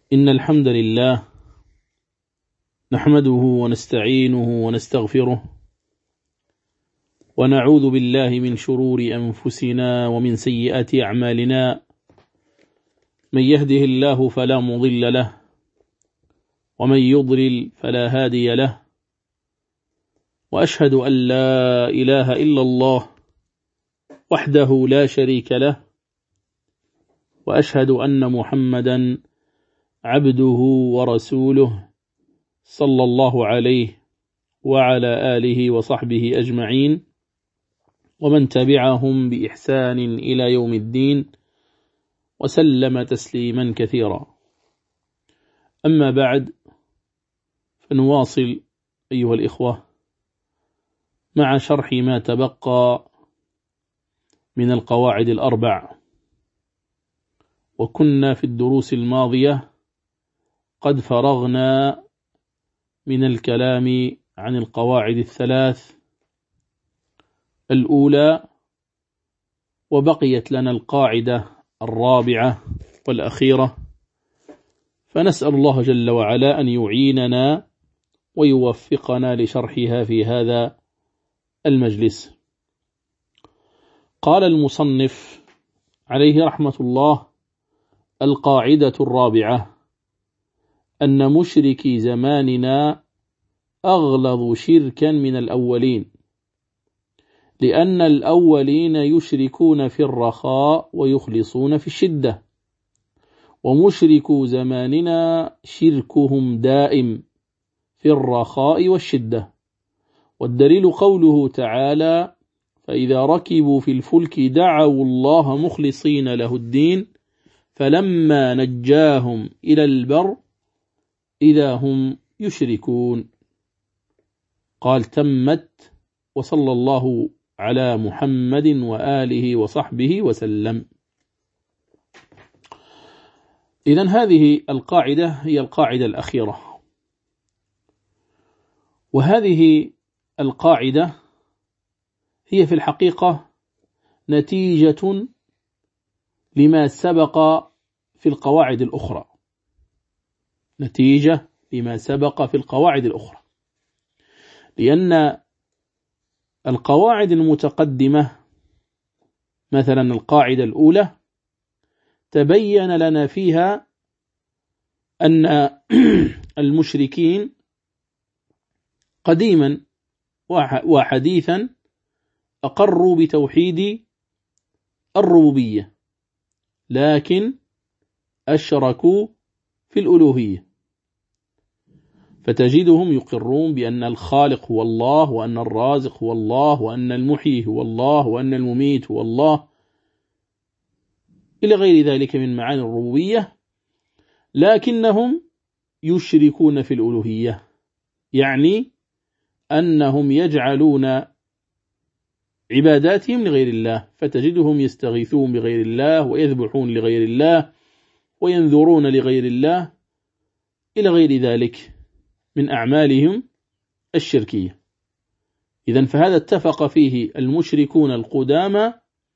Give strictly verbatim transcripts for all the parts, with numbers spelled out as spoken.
إن الحمد لله نحمده ونستعينه ونستغفره ونعوذ بالله من شرور أنفسنا ومن سيئات أعمالنا. من يهده الله فلا مضل له ومن يضلل فلا هادي له، وأشهد أن لا إله إلا الله وحده لا شريك له، وأشهد أن محمدا عبده ورسوله صلى الله عليه وعلى آله وصحبه أجمعين، ومن تبعهم بإحسان إلى يوم الدين، وسلم تسليما كثيرا. أما بعد، فنواصل أيها الإخوة مع شرح ما تبقى من القواعد الأربع. وكنا في الدروس الماضية قد فرغنا من الكلام عن القواعد الثلاث الأولى، وبقيت لنا القاعدة الرابعة والأخيرة، فنسأل الله جل وعلا أن يعيننا ويوفقنا لشرحها في هذا المجلس. قال المصنف عليه رحمة الله: القاعدة الرابعة أن مشركي زماننا أغلظ شركا من الأولين، لأن الأولين يشركون في الرخاء ويخلصون في الشدة، ومشركو زماننا شركهم دائم في الرخاء والشدة. والدليل قوله تعالى: فإذا ركبوا في الفلك دعوا الله مخلصين له الدين فلما نجاهم إلى البر إذا هم يشركون. قال: تمت، وصلى الله على محمد وآله وصحبه وسلم. إذن هذه القاعدة هي القاعدة الأخيرة، وهذه القاعدة هي في الحقيقة نتيجة لما سبق في القواعد الأخرى، نتيجة لما سبق في القواعد الأخرى، لأن القواعد المتقدمة مثلا القاعدة الأولى تبين لنا فيها أن المشركين قديما وحديثا أقروا بتوحيد الربوبية، لكن أشركوا في الألوهية، فتجدهم يقرون بأن الخالق هو الله، وأن الرازق هو الله، وأن المحيي هو الله، وأن المميت هو الله، إلى غير ذلك من معاني الربوبية، لكنهم يشركون في الألوهية، يعني أنهم يجعلون عباداتهم لغير الله، فتجدهم يستغيثون بغير الله، ويذبحون لغير الله، وينذرون لغير الله، إلى غير ذلك من أعمالهم الشركية. إذن فهذا اتفق فيه المشركون القدامى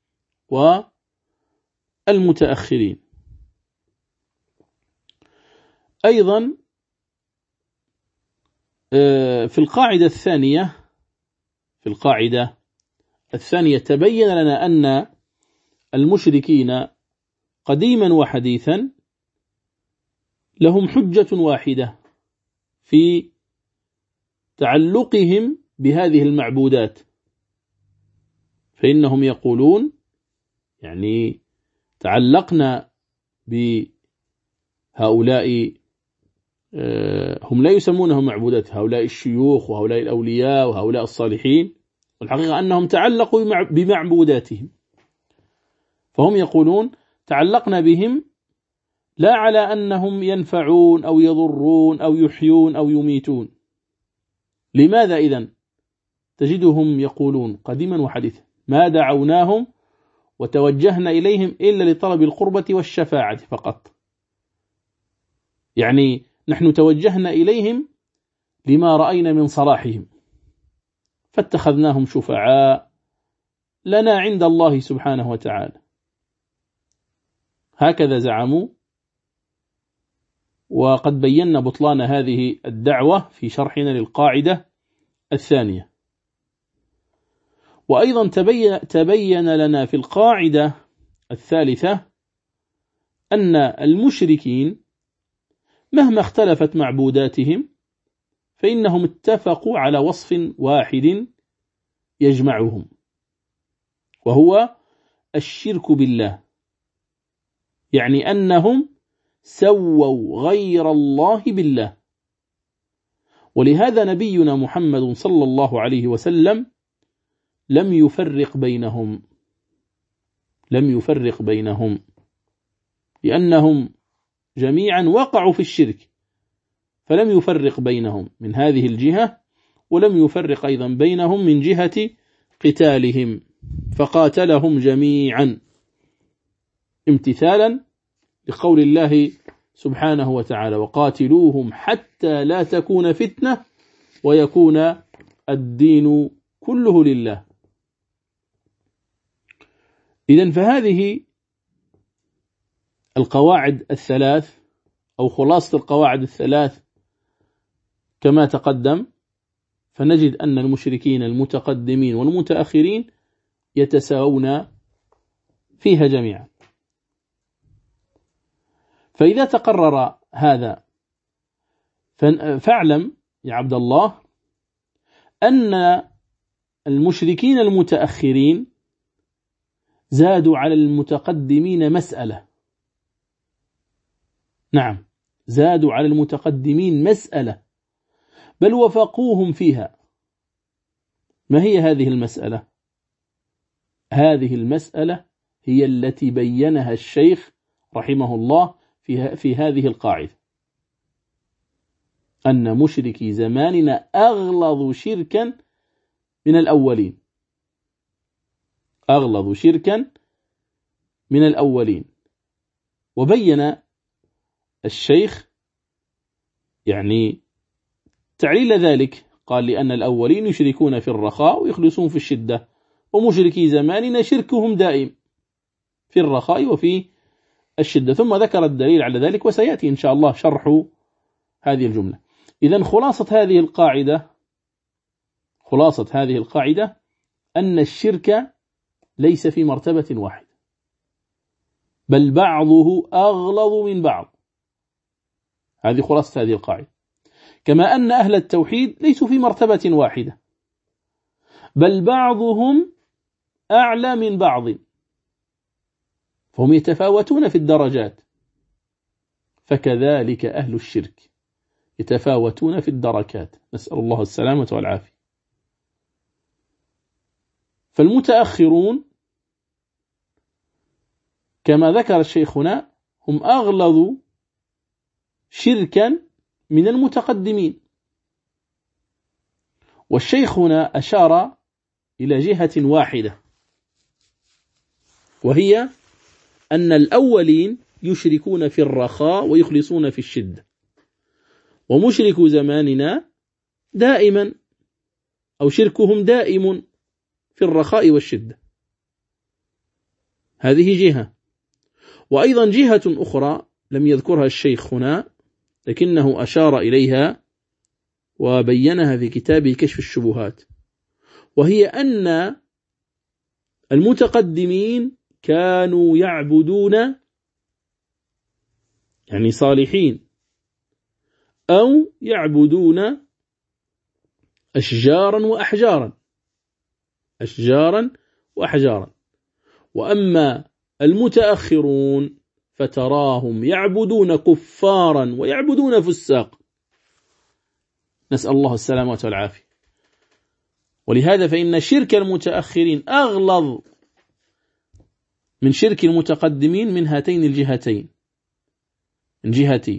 والمتأخرين. أيضا في القاعدة الثانية في القاعدة الثانية تبين لنا أن المشركين قديما وحديثا لهم حجة واحدة في تعلقهم بهذه المعبودات، فإنهم يقولون يعني تعلقنا بهؤلاء، هم لا يسمونهم معبودات، هؤلاء الشيوخ وهؤلاء الأولياء وهؤلاء الصالحين، والحقيقة أنهم تعلقوا بمعبوداتهم، فهم يقولون تعلقنا بهم لا على أنهم ينفعون أو يضرون أو يحيون أو يميتون. لماذا إذن تجدهم يقولون قديما وحديثا: ما دعوناهم وتوجهنا إليهم إلا لطلب القربة والشفاعة فقط، يعني نحن توجهنا إليهم لما رأينا من صلاحهم فاتخذناهم شفعاء لنا عند الله سبحانه وتعالى. هكذا زعموا، وقد بينا بطلان هذه الدعوة في شرحنا للقاعدة الثانية. وأيضا تبين لنا في القاعدة الثالثة أن المشركين مهما اختلفت معبوداتهم فإنهم اتفقوا على وصف واحد يجمعهم، وهو الشرك بالله، يعني أنهم سووا غير الله بالله. ولهذا نبينا محمد صلى الله عليه وسلم لم يفرق بينهم لم يفرق بينهم لأنهم جميعا وقعوا في الشرك، فلم يفرق بينهم من هذه الجهة، ولم يفرق أيضا بينهم من جهة قتالهم، فقاتلهم جميعا امتثالا لقول الله سبحانه وتعالى: وقاتلوهم حتى لا تكون فتنة ويكون الدين كله لله. إذن فهذه القواعد الثلاث أو خلاصة القواعد الثلاث كما تقدم، فنجد أن المشركين المتقدمين والمتأخرين يتساوون فيها جميعا. فإذا تقرر هذا فاعلم يا عبد الله أن المشركين المتأخرين زادوا على المتقدمين مسألة. نعم، زادوا على المتقدمين مسألة، بل وفقوهم فيها. ما هي هذه المسألة؟ هذه المسألة هي التي بينها الشيخ رحمه الله في, في هذه القاعدة، أن مشركي زماننا أغلظ شركا من الأولين أغلظ شركا من الأولين. وبين الشيخ يعني تعليل ذلك، قال: لأن الأولين يشركون في الرخاء ويخلصون في الشدة، ومشركي زماننا شركهم دائم في الرخاء وفي الشدة. ثم ذكر الدليل على ذلك، وسيأتي إن شاء الله شرح هذه الجملة. إذن خلاصة هذه القاعدة خلاصة هذه القاعدة أن الشرك ليس في مرتبة واحدة، بل بعضه أغلظ من بعض. هذه خلاصة هذه القاعدة. كما أن أهل التوحيد ليسوا في مرتبة واحدة، بل بعضهم أعلى من بعض، فهم يتفاوتون في الدرجات. فكذلك أهل الشرك يتفاوتون في الدركات، نسأل الله السلامة والعافية. فالمتأخرون كما ذكر الشيخنا هم أغلظ شركا من المتقدمين. والشيخ هنا أشار إلى جهة واحدة، وهي أن الأولين يشركون في الرخاء ويخلصون في الشدة، ومشرك زماننا دائما أو شركهم دائم في الرخاء والشدة. هذه جهة. وأيضا جهة أخرى لم يذكرها الشيخ هنا، لكنه أشار إليها وبينها في كتابه كشف الشبهات، وهي أن المتقدمين كانوا يعبدون يعني صالحين، أو يعبدون أشجارا وأحجارا أشجارا وأحجارا وأما المتأخرون فتراهم يعبدون كفارا ويعبدون فساق، نسأل الله السلامة والعافية. ولهذا فإن شرك المتأخرين أغلظ من شرك المتقدمين من هاتين الجهتين، من جهة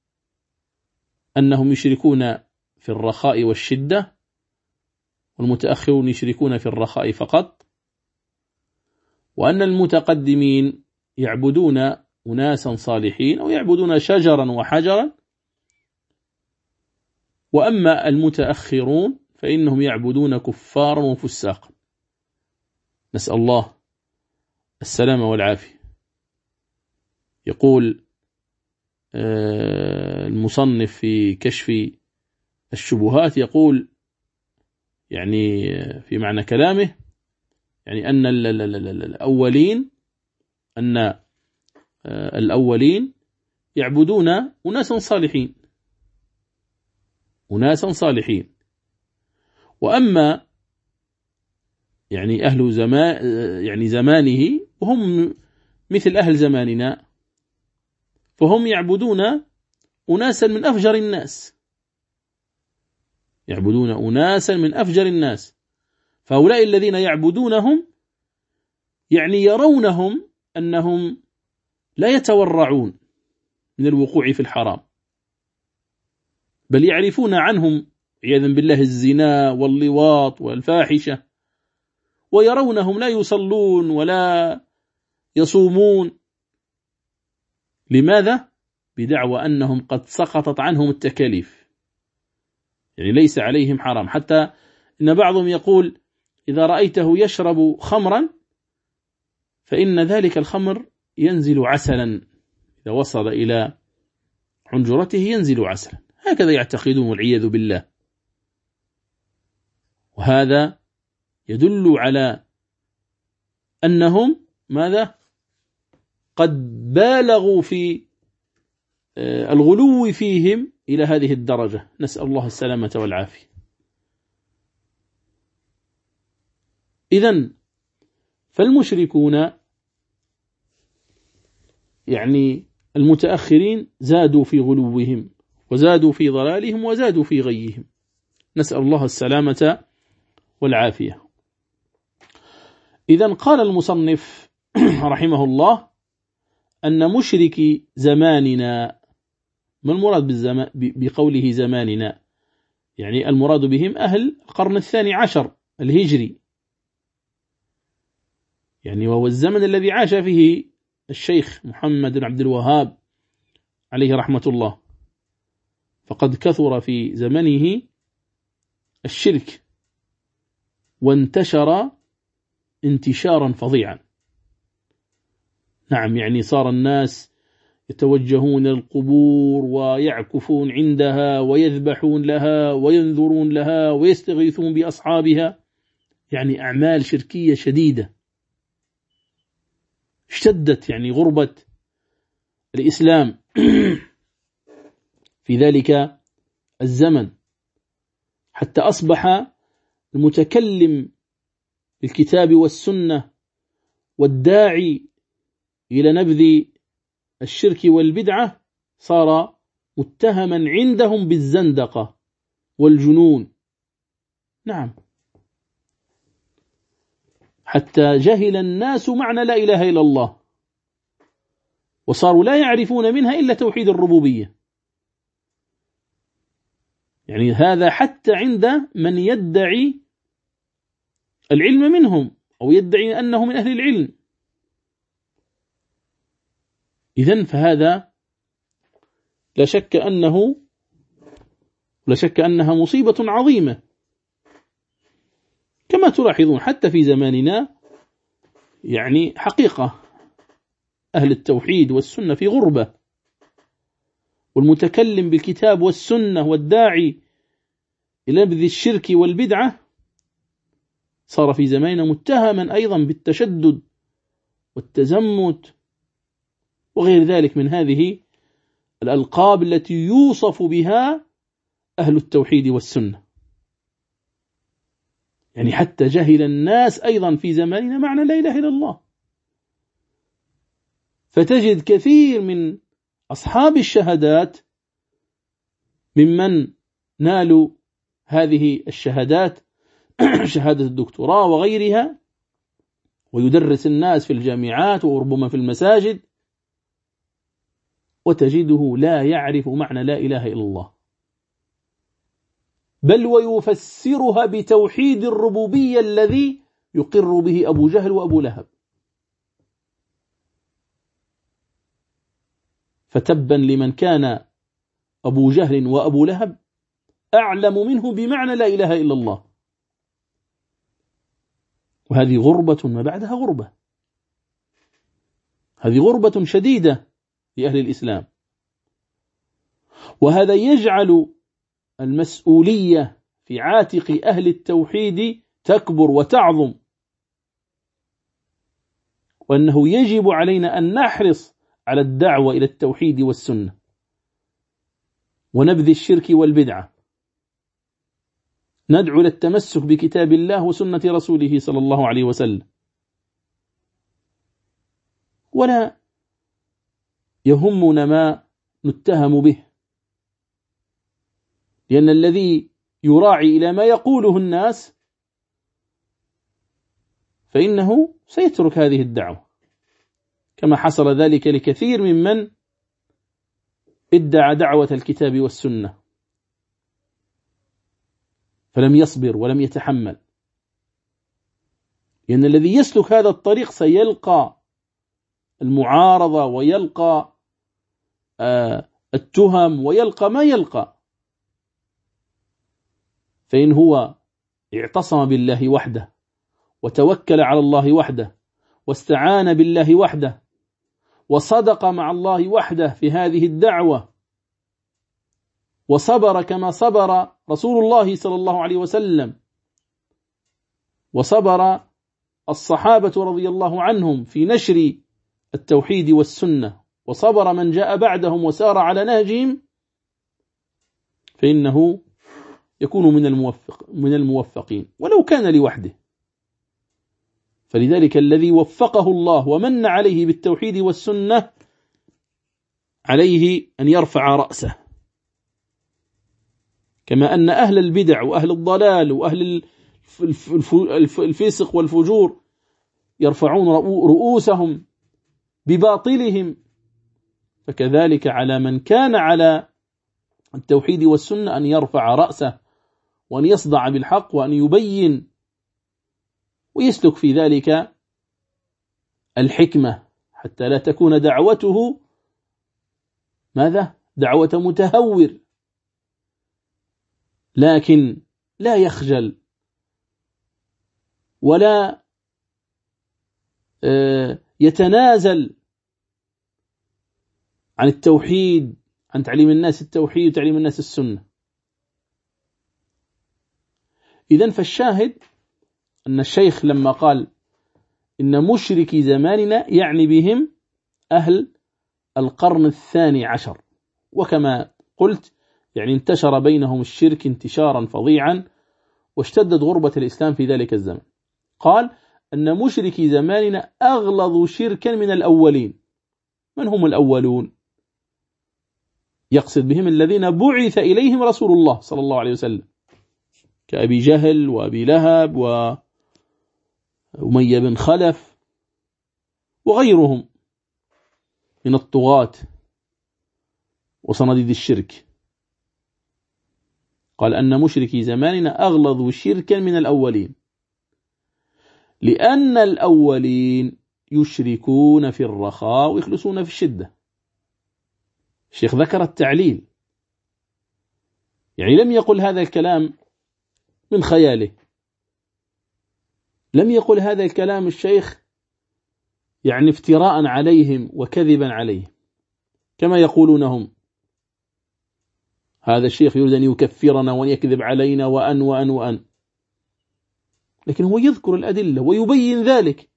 أنهم يشركون في الرخاء والشدة، والمتأخرون يشركون في الرخاء فقط، وأن المتقدمين يعبدون أناسا صالحين أو يعبدون شجرا وحجرا، وأما المتأخرون فإنهم يعبدون كفارا وفساقا، نسأل الله السلامة والعافية. يقول المصنف في كشف الشبهات يقول يعني في معنى كلامه يعني أن الأولين أن الأولين يعبدون أناسا صالحين أناسا صالحين وأما يعني أهل زمان يعني زمانه وهم مثل أهل زماننا فهم يعبدون أناسا من أفجر الناس يعبدون أناسا من أفجر الناس فهؤلاء الذين يعبدونهم يعني يرونهم أنهم لا يتورعون من الوقوع في الحرام بل يعرفون عنهم عياذا بالله الزنا واللواط والفاحشة ويرونهم لا يصلون ولا يصومون. لماذا؟ بدعوى أنهم قد سقطت عنهم التكاليف يعني ليس عليهم حرام. حتى إن بعضهم يقول إذا رأيته يشرب خمرا فإن ذلك الخمر ينزل عسلا إذا وصل إلى حنجرته ينزل عسلا هكذا يعتقدون والعياذ بالله. وهذا يدل على أنهم ماذا قد بالغوا في الغلو فيهم إلى هذه الدرجة نسأل الله السلامة والعافية. إذن فالمشركون يعني المتأخرين زادوا في غلوهم وزادوا في ضلالهم وزادوا في غيهم نسأل الله السلامة والعافية. إذن قال المصنف رحمه الله أن مشركي زماننا ما المراد بالزمان بقوله زماننا يعني المراد بهم أهل القرن الثاني عشر الهجري يعني وهو الزمن الذي عاش فيه الشيخ محمد بن عبد الوهاب عليه رحمة الله فقد كثر في زمنه الشرك وانتشر انتشارا فظيعا. نعم يعني صار الناس يتوجهون القبور ويعكفون عندها ويذبحون لها وينذرون لها ويستغيثون بأصحابها يعني أعمال شركية شديدة اشتدت يعني غربة الإسلام في ذلك الزمن حتى أصبح المتكلم بالكتاب والسنة والداعي إلى نبذ الشرك والبدعة صار متهما عندهم بالزندقة والجنون. نعم حتى جهل الناس معنى لا إله إلا الله وصاروا لا يعرفون منها إلا توحيد الربوبية يعني هذا حتى عند من يدعي العلم منهم أو يدعي أنه من أهل العلم. إذن فهذا لا شك أنه لا شك أنها مصيبة عظيمة كما تلاحظون حتى في زماننا يعني حقيقة أهل التوحيد والسنة في غربة والمتكلم بالكتاب والسنة والداعي إلى نبذ الشرك والبدعة صار في زماننا متهما أيضا بالتشدد والتزمت وغير ذلك من هذه الألقاب التي يوصف بها أهل التوحيد والسنة يعني حتى جهل الناس أيضا في زماننا معنى لا إله إلا الله. فتجد كثير من أصحاب الشهادات ممن نالوا هذه الشهادات شهادة الدكتوراه وغيرها ويدرس الناس في الجامعات وربما في المساجد وتجده لا يعرف معنى لا إله إلا الله بل ويفسرها بتوحيد الربوبية الذي يقر به أبو جهل وأبو لهب. فتبا لمن كان أبو جهل وأبو لهب أعلم منه بمعنى لا إله إلا الله. وهذه غربة ما بعدها غربة هذه غربة شديدة لأهل الإسلام. وهذا يجعل المسؤولية في عاتق أهل التوحيد تكبر وتعظم، وأنه يجب علينا أن نحرص على الدعوة إلى التوحيد والسنة ونبذ الشرك والبدعة، ندعو إلى التمسك بكتاب الله وسنة رسوله صلى الله عليه وسلم، ولا يهمنا ما نتهم به، لأن الذي يراعي إلى ما يقوله الناس فإنه سيترك هذه الدعوة، كما حصل ذلك لكثير ممن ادعى دعوة الكتاب والسنة فلم يصبر ولم يتحمل، لأن الذي يسلك هذا الطريق سيلقى المعارضة ويلقى آه التهم ويلقى ما يلقى، فإن هو اعتصم بالله وحده وتوكل على الله وحده واستعان بالله وحده وصدق مع الله وحده في هذه الدعوة وصبر كما صبر رسول الله صلى الله عليه وسلم وصبر الصحابة رضي الله عنهم في نشر التوحيد والسنة وصبر من جاء بعدهم وسار على نهجهم، فإنه يكون من الموفق من الموفقين ولو كان لوحده. فلذلك الذي وفقه الله ومن عليه بالتوحيد والسنة عليه أن يرفع رأسه، كما أن أهل البدع وأهل الضلال وأهل الفسق والفجور يرفعون رؤوسهم بباطلهم، فكذلك على من كان على التوحيد والسنة أن يرفع رأسه وأن يصدع بالحق وأن يبين ويسلك في ذلك الحكمة، حتى لا تكون دعوته ماذا؟ دعوة متهور، لكن لا يخجل ولا يتنازل عن التوحيد، عن تعليم الناس التوحيد وتعليم الناس السنة. إذن فالشاهد أن الشيخ لما قال إن مشركي زماننا يعني بهم أهل القرن الثاني عشر، وكما قلت يعني انتشر بينهم الشرك انتشارا فظيعا واشتدت غربة الإسلام في ذلك الزمن. قال أن مشركي زماننا أغلظ شركا من الأولين. من هم الأولون؟ يقصد بهم الذين بعث إليهم رسول الله صلى الله عليه وسلم، كأبي جهل وأبي لهب وأمية بن خلف وغيرهم من الطغاة وصناديد الشرك. قال أن مشركي زماننا أغلظ شركا من الأولين، لأن الأولين يشركون في الرخاء ويخلصون في الشدة. الشيخ ذكر التعليل، يعني لم يقل هذا الكلام من خياله، لم يقل هذا الكلام الشيخ يعني افتراء عليهم وكذبا عليهم كما يقولونهم، هذا الشيخ يريد أن يكفرنا وأن يكذب علينا وأن وأن وأن، لكن هو يذكر الأدلة ويبين ذلك.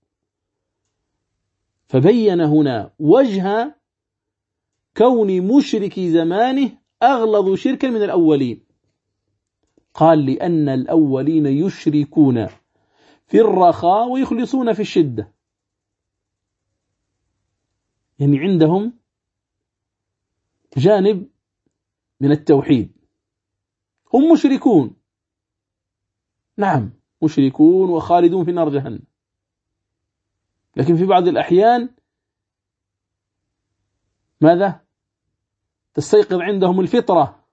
فبين هنا وجه كون مشركي زمانه أغلظ شركا من الأولين. قال لأن الأولين يشركون في الرخاء ويخلصون في الشدة، يعني عندهم جانب من التوحيد، هم مشركون، نعم مشركون وخالدون في نار جهنم، لكن في بعض الأحيان ماذا؟ تستيقظ عندهم الفطرة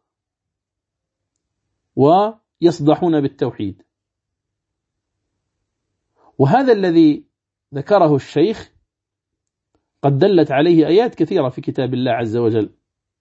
ويصدحون بالتوحيد. وهذا الذي ذكره الشيخ قد دلت عليه آيات كثيرة في كتاب الله عز وجل،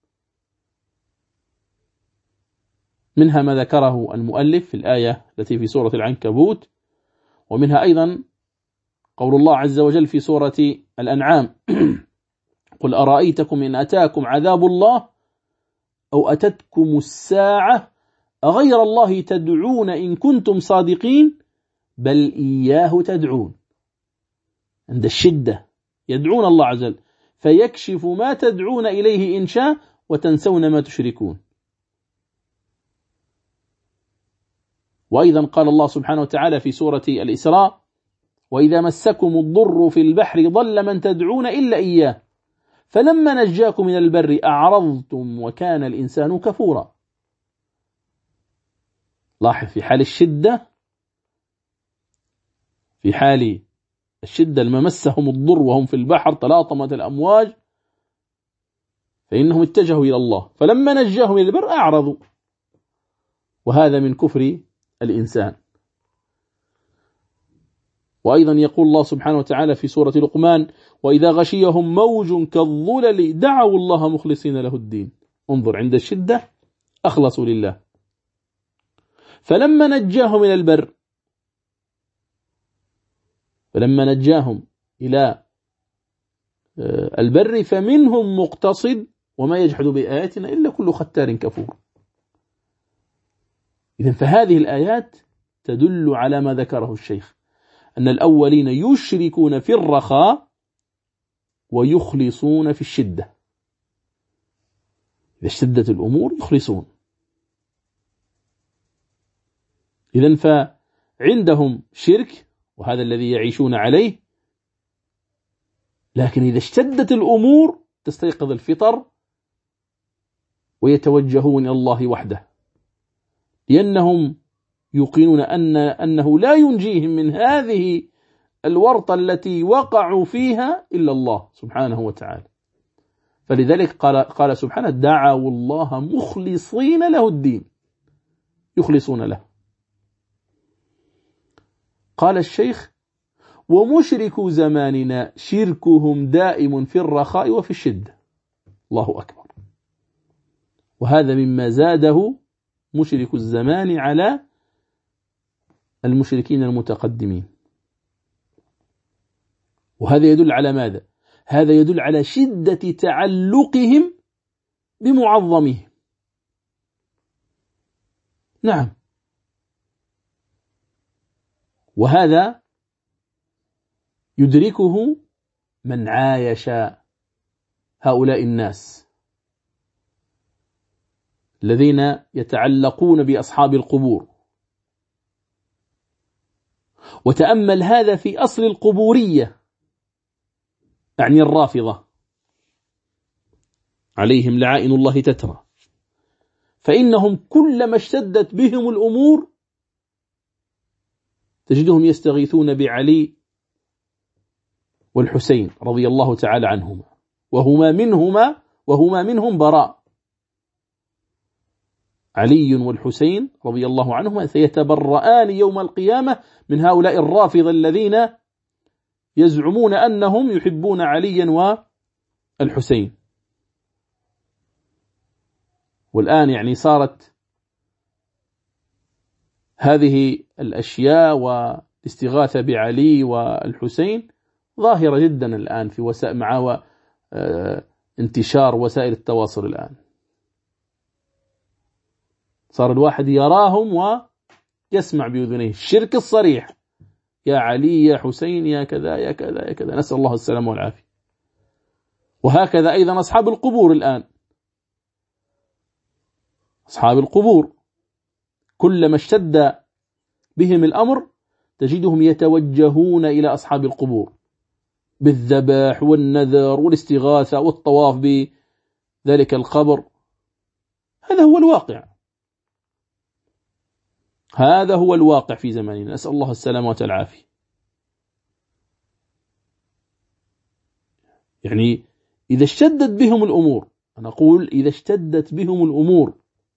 منها ما ذكره المؤلف في الآية التي في سورة العنكبوت، ومنها أيضا قول الله عز وجل في سورة الأنعام قل أرأيتكم إن أتاكم عذاب الله أو أتتكم الساعة أغير الله تدعون إن كنتم صادقين بل إياه تدعون. عند الشدة يدعون الله عز وجل فيكشف ما تدعون إليه إن شاء وتنسون ما تشركون. وأيضا قال الله سبحانه وتعالى في سورة الإسراء وإذا مسكم الضر في البحر ضل من تدعون إلا إياه فلما نجاكم من البر أعرضتم وكان الإنسان كفورا. لاحظ في حال الشدة في حال الشدة لما مسهم الضر وهم في البحر تلاطمت الأمواج فإنهم اتجهوا إلى الله فلما نجاهم من البر أعرضوا، وهذا من كفر الإنسان. وأيضا يقول الله سبحانه وتعالى في سورة لقمان وإذا غشيهم موج كالظلل دعوا الله مخلصين له الدين. انظر عند الشدة أخلصوا لله. فلما نجاهم إلى البر فلما نجاهم إلى البر فمنهم مقتصد وما يجحد بآياتنا إلا كل ختار كفور. إذن فهذه الآيات تدل على ما ذكره الشيخ أن الأولين يشركون في الرخاء ويخلصون في الشدة. إذا اشتدت الأمور يخلصون. إذن فعندهم شرك وهذا الذي يعيشون عليه، لكن إذا اشتدت الأمور تستيقظ الفطر ويتوجهون إلى الله وحده لأنهم يوقنون أن أنه لا ينجيهم من هذه الورطة التي وقعوا فيها إلا الله سبحانه وتعالى. فلذلك قال, قال سبحانه دعوا الله مخلصين له الدين، يخلصون له. قال الشيخ ومشرك زماننا شركهم دائم في الرخاء وفي الشدة. الله أكبر. وهذا مما زاده مشرك الزمان على المشركين المتقدمين. وهذا يدل على ماذا؟ هذا يدل على شدة تعلقهم بمعظمهم. نعم. وهذا يدركه من عايش هؤلاء الناس الذين يتعلقون بأصحاب القبور. وتأمل هذا في أصل القبورية، يعني الرافضة عليهم لعائن الله تترى، فإنهم كلما اشتدت بهم الأمور تجدهم يستغيثون بعلي والحسين رضي الله تعالى عنهما وهما منهما وهما منهم براء. علي والحسين رضي الله عنهما سيتبرآن يوم القيامة من هؤلاء الرافضة الذين يزعمون أنهم يحبون عليا والحسين. والآن يعني صارت هذه الأشياء والاستغاثة بعلي والحسين ظاهرة جدا الآن في وسائل مع انتشار وسائل التواصل. الآن صار الواحد يراهم ويسمع بأذنيه الشرك الصريح، يا علي يا حسين يا كذا يا كذا يا كذا، نسأل الله السلامة والعافية. وهكذا أيضا أصحاب القبور الآن، أصحاب القبور كلما اشتد بهم الأمر تجدهم يتوجهون إلى أصحاب القبور بالذبح والنذر والاستغاثة والطواف بذلك القبر. هذا هو الواقع، هذا هو الواقع في زماننا، نسأل الله السلامة والعافية. يعني إذا اشتدت بهم الأمور، أنا أقول إذا اشتدت بهم الأمور،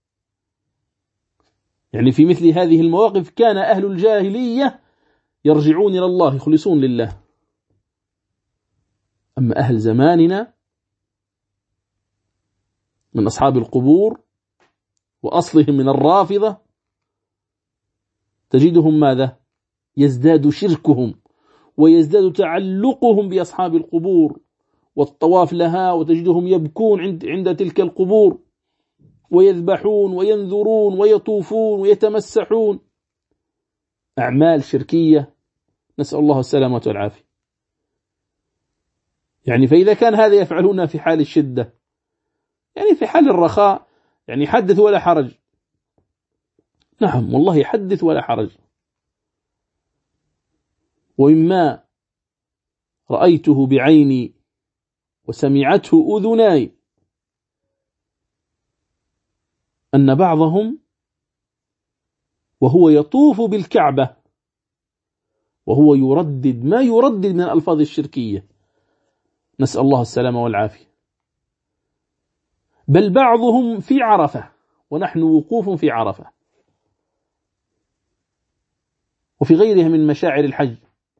يعني في مثل هذه المواقف كان أهل الجاهلية يرجعون إلى الله يخلصون لله. أما أهل زماننا من أصحاب القبور وأصلهم من الرافضة تجدهم ماذا؟ يزداد شركهم ويزداد تعلقهم بأصحاب القبور والطواف لها، وتجدهم يبكون عند عند تلك القبور ويذبحون وينذرون ويطوفون ويتمسحون، أعمال شركية، نسأل الله السلامة والعافية. يعني فإذا كان هذا يفعلون في حال الشدة، يعني في حال الرخاء يعني حدث ولا حرج. نعم والله حدث ولا حرج. ومما رأيته بعيني وسمعته أذناي أن بعضهم وهو يطوف بالكعبة وهو يردد ما يردد من الألفاظ الشركية، نسأل الله السلامة والعافية. بل بعضهم في عرفة ونحن وقوف في عرفة وفي غيرها من مشاعر الحج،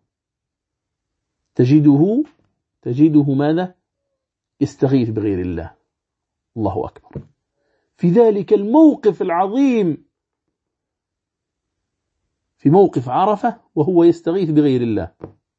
تجده تجده ماذا؟ يستغيث بغير الله. الله أكبر. في ذلك الموقف العظيم، في موقف عرفة، وهو يستغيث بغير الله،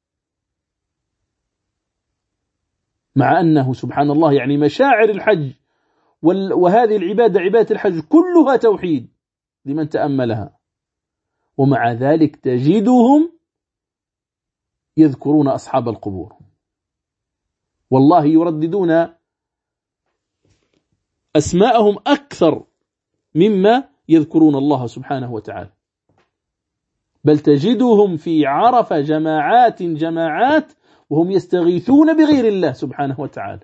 مع أنه سبحان الله يعني مشاعر الحج وهذه العبادة عبادة الحج كلها توحيد لمن تأملها، ومع ذلك تجدهم يذكرون أصحاب القبور، والله يرددون أسماءهم أكثر مما يذكرون الله سبحانه وتعالى. بل تجدهم في عرفة جماعات جماعات وهم يستغيثون بغير الله سبحانه وتعالى.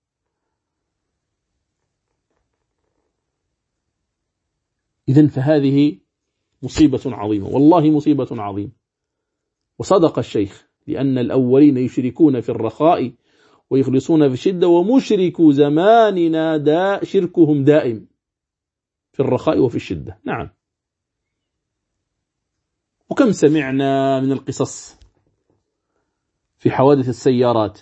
إذن فهذه مصيبة عظيمة، والله مصيبة عظيمة. وصدق الشيخ، لأن الأولين يشركون في الرخاء ويخلصون في الشدة، ومشرك زماننا دا شركهم دائم في الرخاء وفي الشدة. نعم. وكم سمعنا من القصص في حوادث السيارات،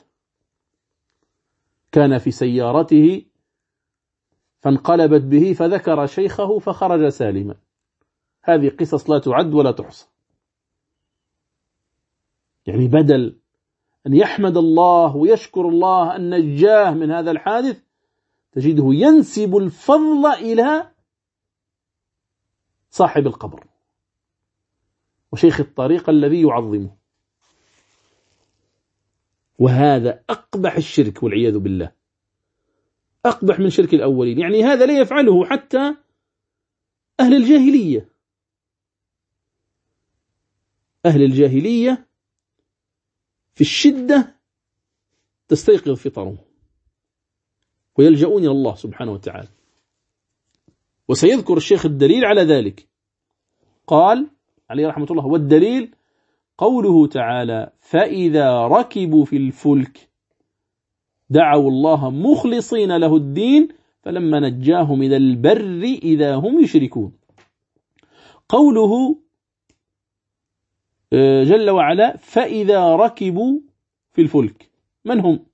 كان في سيارته فانقلبت به فذكر شيخه فخرج سالما. هذه قصص لا تعد ولا تحصى. يعني بدل أن يحمد الله ويشكر الله أن نجاه من هذا الحادث، تجده ينسب الفضل إلى صاحب القبر وشيخ الطريق الذي يعظمه. وهذا أقبح الشرك والعياذ بالله، أقبح من شرك الأولين. يعني هذا لا يفعله حتى أهل الجاهلية. أهل الجاهلية في الشدة تستيقظ فطرهم ويلجؤون إلى الله سبحانه وتعالى. وسيذكر الشيخ الدليل على ذلك. قال عليه رحمة الله: والدليل قوله تعالى: فإذا ركبوا في الفلك دعوا الله مخلصين له الدين فلما نجاهم إلى البر إذا هم يشركون. قوله جل وعلا: فإذا ركبوا في الفلك، من هم؟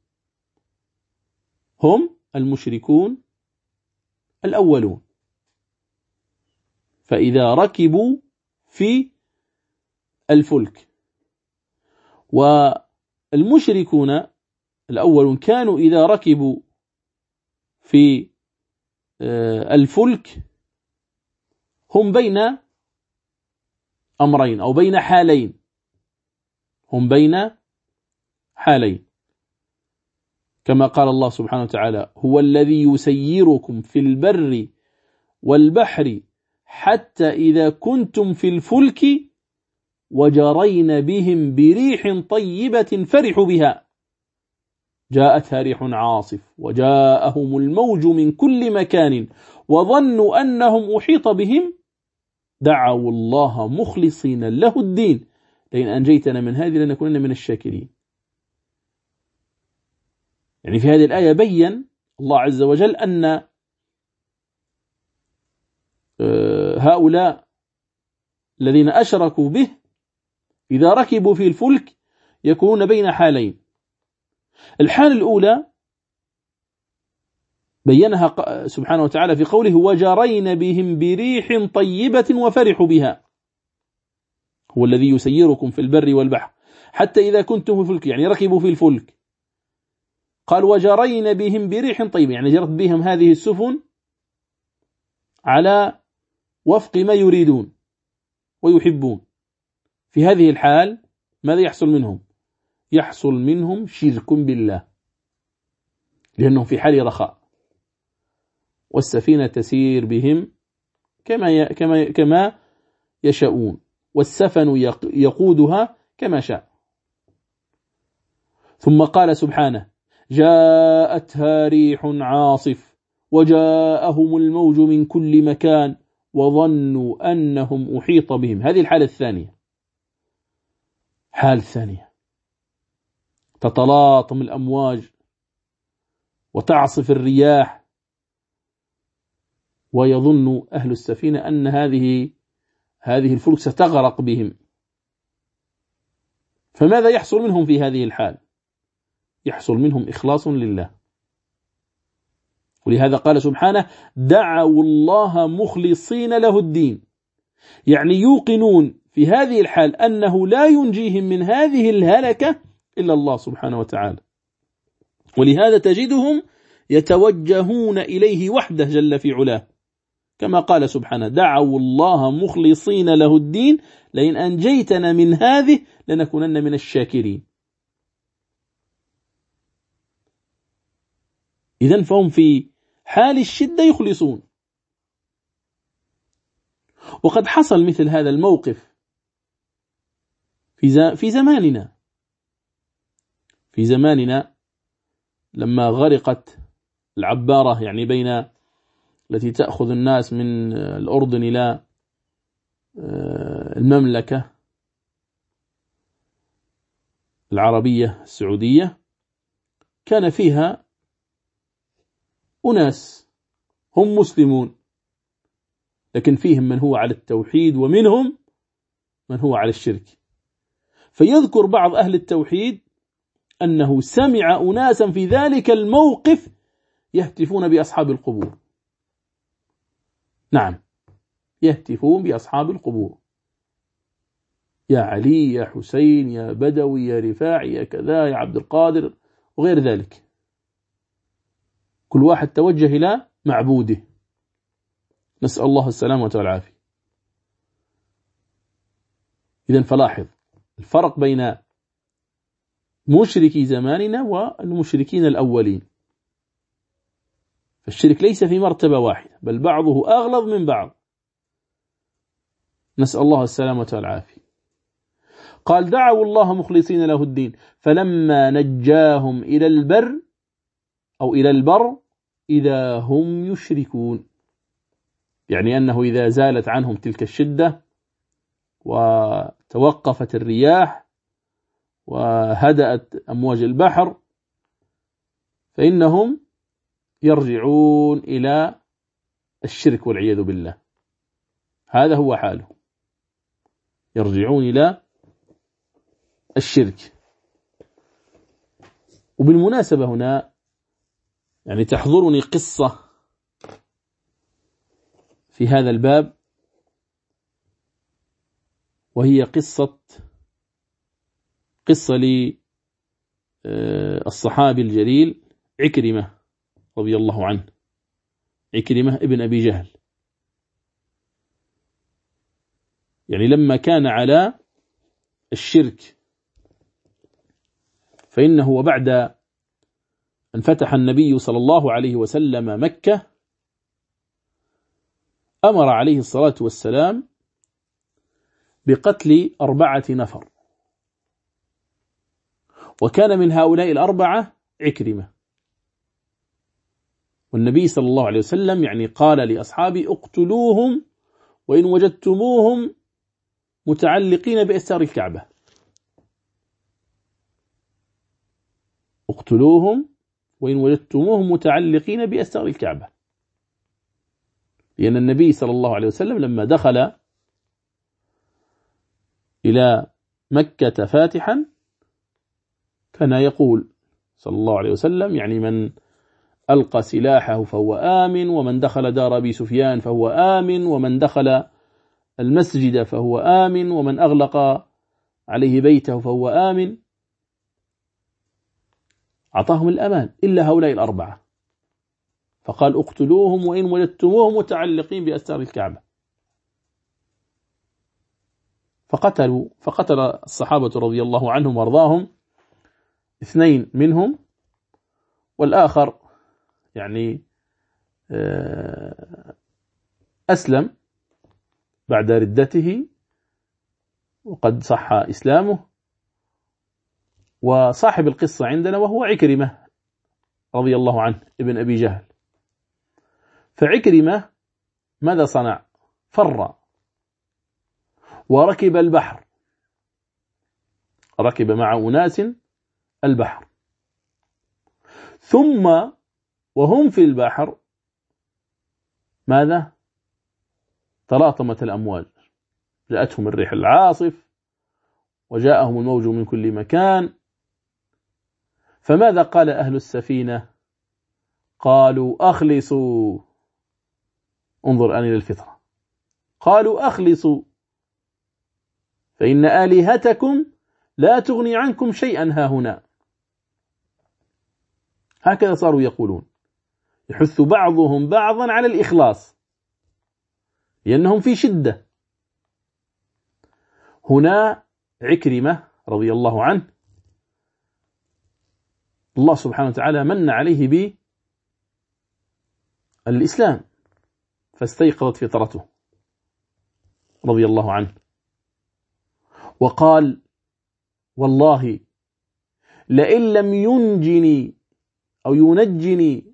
هم المشركون الأولون. فإذا ركبوا في الفلك، والمشركون الأولون كانوا إذا ركبوا في الفلك هم بين أمرين أو بين حالين، هم بين حالين، كما قال الله سبحانه وتعالى: هو الذي يسيركم في البر والبحر حتى إذا كنتم في الفلك وجرين بهم بريح طيبة فرحوا بها جاءتها ريح عاصف وجاءهم الموج من كل مكان وظنوا أنهم أحيط بهم دعوا الله مخلصين له الدين لئن أنجيتنا من هذه لنكونن من الشاكرين. يعني في هذه الآية بيّن الله عز وجل أن هؤلاء الذين أشركوا به إذا ركبوا في الفلك يكونون بين حالين. الحالة الأولى بيّنها سبحانه وتعالى في قوله: وجرين بهم بريح طيبة وفرحوا بها. هو الذي يسيركم في البر والبحر حتى إذا كنتم في الفلك، يعني ركبوا في الفلك. قال: وجرين بهم بريح طيبة، يعني جرت بهم هذه السفن على وفق ما يريدون ويحبون. في هذه الحال ماذا يحصل منهم؟ يحصل منهم شرك بالله، لأنهم في حال رخاء، والسفينة تسير بهم كما كما كما يشاءون، والسفن يقودها كما شاء. ثم قال سبحانه: جاءتها ريح عاصف وجاءهم الموج من كل مكان وظنوا أنهم أحيط بهم. هذه الحالة الثانية. حال الثانية تتلاطم الأمواج وتعصف الرياح، ويظن أهل السفينة أن هذه هذه الفلك ستغرق بهم. فماذا يحصل منهم في هذه الحال؟ يحصل منهم إخلاص لله، ولهذا قال سبحانه: دعوا الله مخلصين له الدين، يعني يوقنون في هذه الحال أنه لا ينجيهم من هذه الهلكة إلا الله سبحانه وتعالى. ولهذا تجدهم يتوجهون إليه وحده جل في علاه، كما قال سبحانه: دعوا الله مخلصين له الدين لئن أنجيتنا من هذه لنكونن من الشاكرين. إذن فهم في حال الشدة يخلصون. وقد حصل مثل هذا الموقف في في زماننا في زماننا لما غرقت العبارة، يعني بين التي تأخذ الناس من الأردن إلى المملكة العربية السعودية، كان فيها أناس هم مسلمون، لكن فيهم من هو على التوحيد ومنهم من هو على الشرك. فيذكر بعض أهل التوحيد أنه سمع أناسا في ذلك الموقف يهتفون بأصحاب القبور. نعم، يهتفون بأصحاب القبور: يا علي، يا حسين، يا بدوي، يا رفاعي، يا كذا، يا عبد القادر، وغير ذلك. كل واحد توجه إلى معبوده، نسأل الله السلامة والعافية. إذن فلاحظ الفرق بين مشركي زماننا والمشركين الأولين. فالشرك ليس في مرتبة واحدة، بل بعضه أغلظ من بعض، نسأل الله السلامة والعافية. قال: دعوا الله مخلصين له الدين فلما نجاهم إلى البر أو إلى البر إذا هم يشركون، يعني أنه إذا زالت عنهم تلك الشدة وتوقفت الرياح وهدأت أمواج البحر فإنهم يرجعون إلى الشرك والعياذ بالله. هذا هو حاله، يرجعون إلى الشرك. وبالمناسبة هنا يعني تحضرني قصة في هذا الباب، وهي قصة قصة للصحابي الجليل عكرمة رضي الله عنه، عكرمة ابن أبي جهل. يعني لما كان على الشرك، فإنه وبعد أن فتح النبي صلى الله عليه وسلم مكة أمر عليه الصلاة والسلام بقتل أربعة نفر، وكان من هؤلاء الأربعة عكرمة. والنبي صلى الله عليه وسلم يعني قال لأصحابه: اقتلوهم وإن وجدتموهم متعلقين بأستار الكعبة، اقتلوهم وإن وجدتموهم متعلقين بأستار الكعبة. لأن النبي صلى الله عليه وسلم لما دخل إلى مكة فاتحا كان يقول صلى الله عليه وسلم: يعني من ألقى سلاحه فهو آمن، ومن دخل دار أبي سفيان فهو آمن، ومن دخل المسجد فهو آمن، ومن أغلق عليه بيته فهو آمن. أعطاهم الأمان إلا هؤلاء الأربعة، فقال اقتلوهم وإن وجدتموهم متعلقين بأستار الكعبة. فقتلوا فقتل الصحابة رضي الله عنهم وارضاهم اثنين منهم، والآخر يعني أسلم بعد ردته وقد صح إسلامه. وصاحب القصة عندنا وهو عكرمة رضي الله عنه ابن أبي جهل. فعكرمة ماذا صنع؟ فر وركب البحر، ركب مع أناس البحر، ثم وهم في البحر ماذا؟ تلاطمت الأمواج، جاءتهم الريح العاصف وجاءهم الموج من كل مكان. فماذا قال أهل السفينة؟ قالوا أخلصوا. انظر الآن إلى الفطرة، قالوا أخلصوا فإن آلهتكم لا تغني عنكم شيئا هاهنا. هكذا صاروا يقولون، يحث بعضهم بعضا على الإخلاص لأنهم في شدة. هنا عكرمة رضي الله عنه الله سبحانه وتعالى من عليه بالإسلام فاستيقظت فطرته رضي الله عنه، وقال والله لئن لم ينجني أو ينجني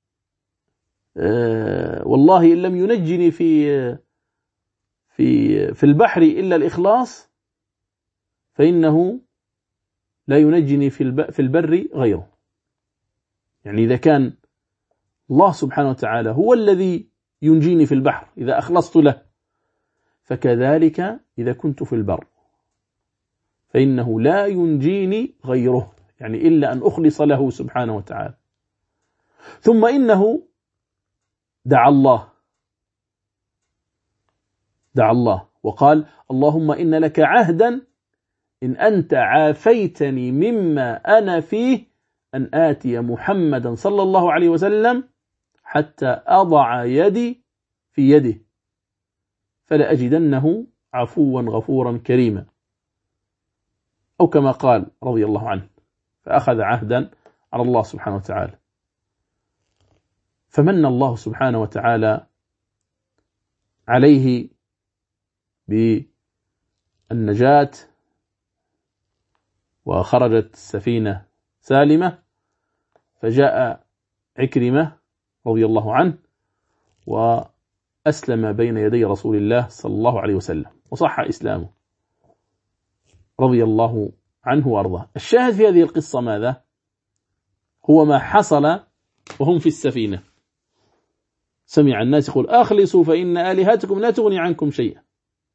آه والله إن لم ينجني في في في البحر إلا الإخلاص فإنه لا ينجني في في البر غيره. يعني إذا كان الله سبحانه وتعالى هو الذي ينجيني في البحر إذا أخلصت له، فكذلك إذا كنت في البر فإنه لا ينجيني غيره، يعني إلا أن أخلص له سبحانه وتعالى. ثم إنه دعا الله دعا الله وقال اللهم إن لك عهدا إن أنت عافيتني مما أنا فيه أن آتي محمدا صلى الله عليه وسلم حتى أضع يدي في يده فلأجدنه عفوا غفورا كريما، أو كما قال رضي الله عنه. فأخذ عهدا على الله سبحانه وتعالى، فمن الله سبحانه وتعالى عليه بالنجاة وخرجت السفينة سالمة. فجاء عكرمة رضي الله عنه وأسلم بين يدي رسول الله صلى الله عليه وسلم وصح إسلامه رضي الله عنه وأرضاه. الشاهد في هذه القصة ماذا؟ هو ما حصل وهم في السفينة، سمع الناس يقول أخلصوا فإن آلهتكم لا تغني عنكم شيئا.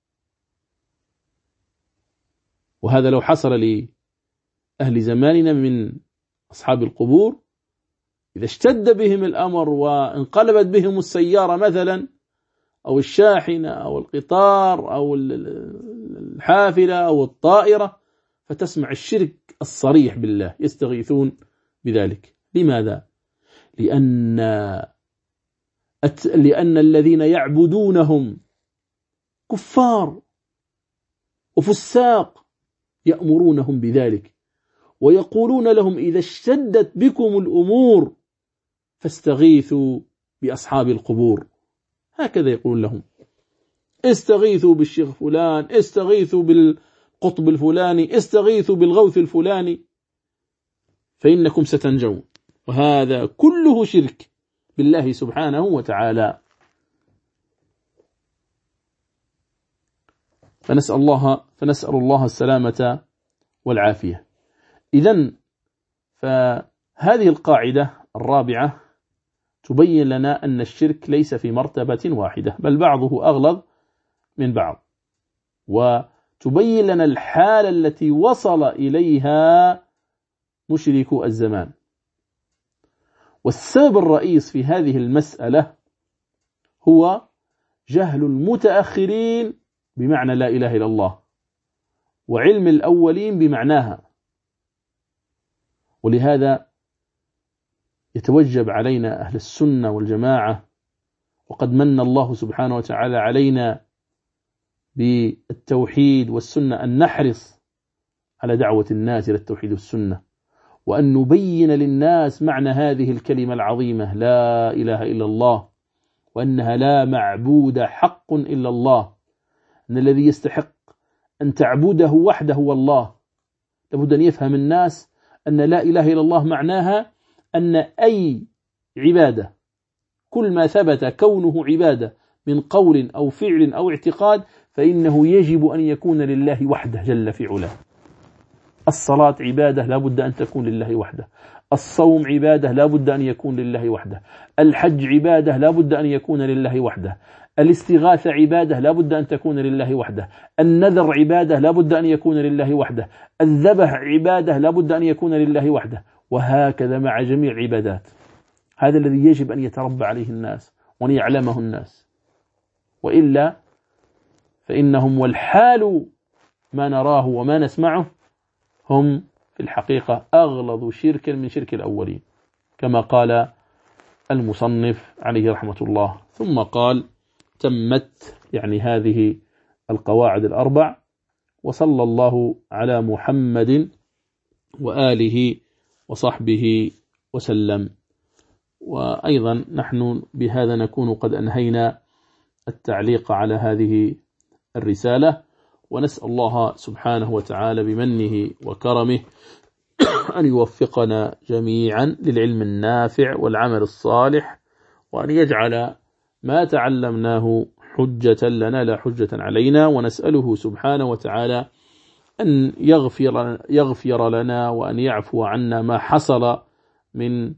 وهذا لو حصل لأهل زماننا من أصحاب القبور، إذا اشتد بهم الأمر وانقلبت بهم السيارة مثلا أو الشاحنة أو القطار أو الحافلة أو الطائرة، فتسمع الشرك الصريح بالله، يستغيثون بذلك. لماذا؟ لأن لأن الذين يعبدونهم كفار وفساق يأمرونهم بذلك ويقولون لهم إذا اشتدت بكم الأمور فاستغيثوا بأصحاب القبور. هكذا يقول لهم، استغيثوا بالشيخ فلان، استغيثوا بالقطب الفلاني، استغيثوا بالغوث الفلاني فإنكم ستنجون. وهذا كله شرك بالله سبحانه وتعالى. فنسأل الله فنسأل الله السلامة والعافية. إذن فهذه القاعدة الرابعة تبين لنا أن الشرك ليس في مرتبة واحدة، بل بعضه أغلظ من بعض، وتبين لنا الحالة التي وصل إليها مشركو الزمان. والسبب الرئيس في هذه المسألة هو جهل المتأخرين بمعنى لا إله إلا الله وعلم الأولين بمعناها. ولهذا يتوجب علينا أهل السنة والجماعة، وقد من الله سبحانه وتعالى علينا بالتوحيد والسنة، أن نحرص على دعوة الناس إلى التوحيد والسنة، وأن نبين للناس معنى هذه الكلمة العظيمة لا إله إلا الله، وأنها لا معبود حق إلا الله، أن الذي يستحق أن تعبده وحده هو الله. لابد أن يفهم الناس أن لا إله إلا الله معناها أن أي عبادة، كل ما ثبت كونه عبادة من قول أو فعل أو اعتقاد، فإنه يجب أن يكون لله وحده جل في علاه. الصلاة عبادة لا بد أن تكون لله وحده، الصوم عبادة لا بد أن يكون لله وحده، الحج عبادة لا بد أن يكون لله وحده، الاستغاثة عبادة لا بد أن تكون لله وحده، النذر عبادة لا بد أن يكون لله وحده، الذبح عبادة لا بد أن يكون لله وحده، وهكذا مع جميع العبادات. هذا الذي يجب أن يتربى عليه الناس وأن يعلمه الناس، وإلا فإنهم والحال ما نراه وما نسمعه هم في الحقيقة أغلظ شركا من شرك الأولين، كما قال المصنف عليه رحمة الله. ثم قال: تمت يعني هذه القواعد الأربع، وصلى الله على محمد وآله وصحبه وسلم. وأيضا نحن بهذا نكون قد أنهينا التعليق على هذه الرسالة، ونسأل الله سبحانه وتعالى بمنه وكرمه أن يوفقنا جميعا للعلم النافع والعمل الصالح، وأن يجعل ما تعلمناه حجة لنا لا حجة علينا، ونسأله سبحانه وتعالى أن يغفر, يغفر لنا وأن يعفو عنا ما حصل من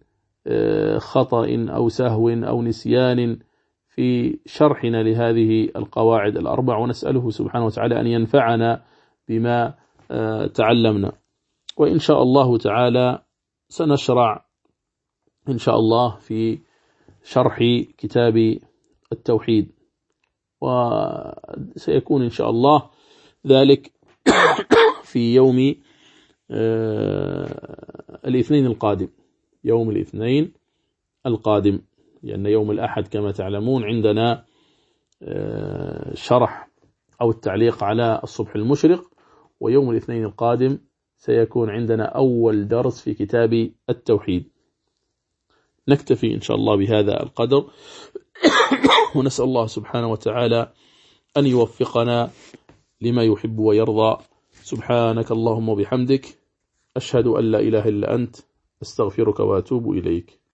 خطأ أو سهو أو نسيان في شرحنا لهذه القواعد الأربع، ونسأله سبحانه وتعالى أن ينفعنا بما تعلمنا. وإن شاء الله تعالى سنشرع إن شاء الله في شرح كتاب التوحيد، وسيكون إن شاء الله ذلك في يوم الاثنين القادم، يوم الاثنين القادم، لأن يوم الأحد كما تعلمون عندنا شرح أو التعليق على الصبح المشرق، ويوم الاثنين القادم سيكون عندنا أول درس في كتاب التوحيد. نكتفي إن شاء الله بهذا القدر، ونسأل الله سبحانه وتعالى أن يوفقنا لما يحب ويرضى. سبحانك اللهم وبحمدك، أشهد أن لا إله إلا أنت، أستغفرك وأتوب إليك.